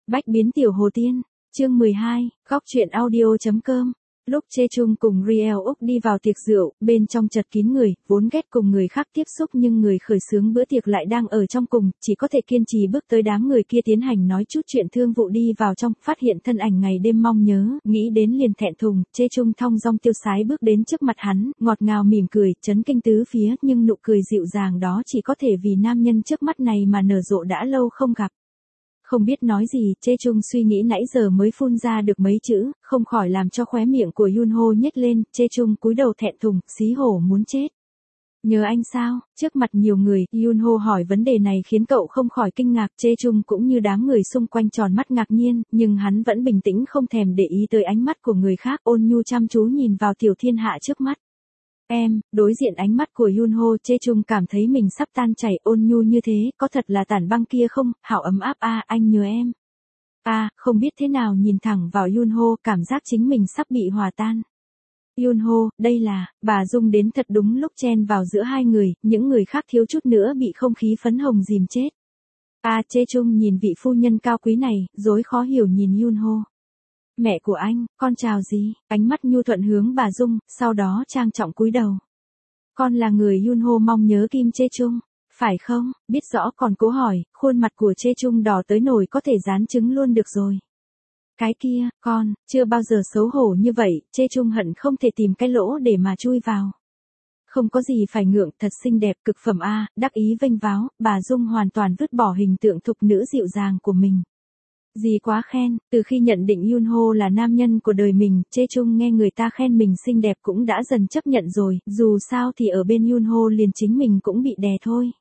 Bách biến tiểu hồ tiên, chương 12, góc truyện audio.com. Lúc Chê Chung cùng Riel Úc đi vào tiệc rượu, bên trong chật kín người, vốn ghét cùng người khác tiếp xúc nhưng người khởi xướng bữa tiệc lại đang ở trong cùng, chỉ có thể kiên trì bước tới đám người kia tiến hành nói chút chuyện thương vụ đi vào trong, phát hiện thân ảnh ngày đêm mong nhớ, nghĩ đến liền thẹn thùng, Chê Chung thong dong tiêu sái bước đến trước mặt hắn, ngọt ngào mỉm cười, chấn kinh tứ phía, nhưng nụ cười dịu dàng đó chỉ có thể vì nam nhân trước mắt này mà nở rộ đã lâu không gặp. Không biết nói gì, Chê Chung suy nghĩ nãy giờ mới phun ra được mấy chữ, không khỏi làm cho khóe miệng của Yunho nhếch lên, Chê Chung cúi đầu thẹn thùng, xí hổ muốn chết. Nhớ anh sao? Trước mặt nhiều người, Yunho hỏi vấn đề này khiến cậu không khỏi kinh ngạc, Chê Chung cũng như đám người xung quanh tròn mắt ngạc nhiên, nhưng hắn vẫn bình tĩnh không thèm để ý tới ánh mắt của người khác, ôn nhu chăm chú nhìn vào tiểu thiên hạ trước mắt. Em, đối diện ánh mắt của Yunho, Chê Chung cảm thấy mình sắp tan chảy, ôn nhu như thế, có thật là tản băng kia không, hảo ấm áp anh nhớ em. Không biết thế nào nhìn thẳng vào Yunho, cảm giác chính mình sắp bị hòa tan. Yunho, đây là, bà Dung đến thật đúng lúc chen vào giữa hai người, những người khác thiếu chút nữa bị không khí phấn hồng dìm chết. Chê Chung nhìn vị phu nhân cao quý này, rối khó hiểu nhìn Yunho. Mẹ của anh, con chào gì? Ánh mắt nhu thuận hướng bà Dung, sau đó trang trọng cúi đầu. Con là người Yunho mong nhớ Kim Chê Chung, phải không? Biết rõ còn cố hỏi, khuôn mặt của Chê Chung đỏ tới nổi có thể dán trứng luôn được rồi. Cái kia, con, chưa bao giờ xấu hổ như vậy, Chê Chung hận không thể tìm cái lỗ để mà chui vào. Không có gì phải ngượng, thật xinh đẹp, cực phẩm đắc ý vênh váo, bà Dung hoàn toàn vứt bỏ hình tượng thục nữ dịu dàng của mình. Gì quá khen, từ khi nhận định Yunho là nam nhân của đời mình, Chê Chung nghe người ta khen mình xinh đẹp cũng đã dần chấp nhận rồi, dù sao thì ở bên Yunho liền chính mình cũng bị đè thôi.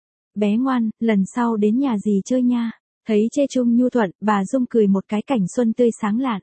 Bé ngoan, lần sau đến nhà dì chơi nha. Thấy Chê Chung nhu thuận, bà Dung cười một cái cảnh xuân tươi sáng lạn.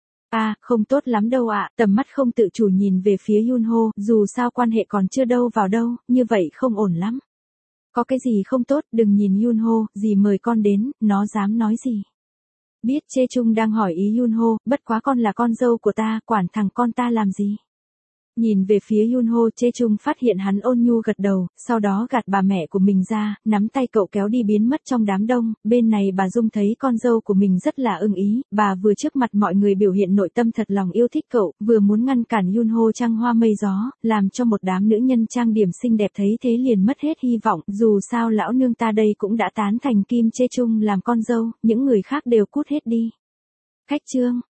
Không tốt lắm đâu tầm mắt không tự chủ nhìn về phía Yunho, dù sao quan hệ còn chưa đâu vào đâu, như vậy không ổn lắm. Có cái gì không tốt, đừng nhìn Yunho, dì mời con đến, nó dám nói gì. Biết Chê Chung đang hỏi ý Yunho, bất quá con là con dâu của ta, quản thằng con ta làm gì. Nhìn về phía Yunho, Chê Chung phát hiện hắn ôn nhu gật đầu, sau đó gạt bà mẹ của mình ra, nắm tay cậu kéo đi biến mất trong đám đông, bên này bà Dung thấy con dâu của mình rất là ưng ý, bà vừa trước mặt mọi người biểu hiện nội tâm thật lòng yêu thích cậu, vừa muốn ngăn cản Yunho trăng hoa mây gió, làm cho một đám nữ nhân trang điểm xinh đẹp thấy thế liền mất hết hy vọng, dù sao lão nương ta đây cũng đã tán thành Kim Chê Chung làm con dâu, những người khác đều cút hết đi. Khách trương,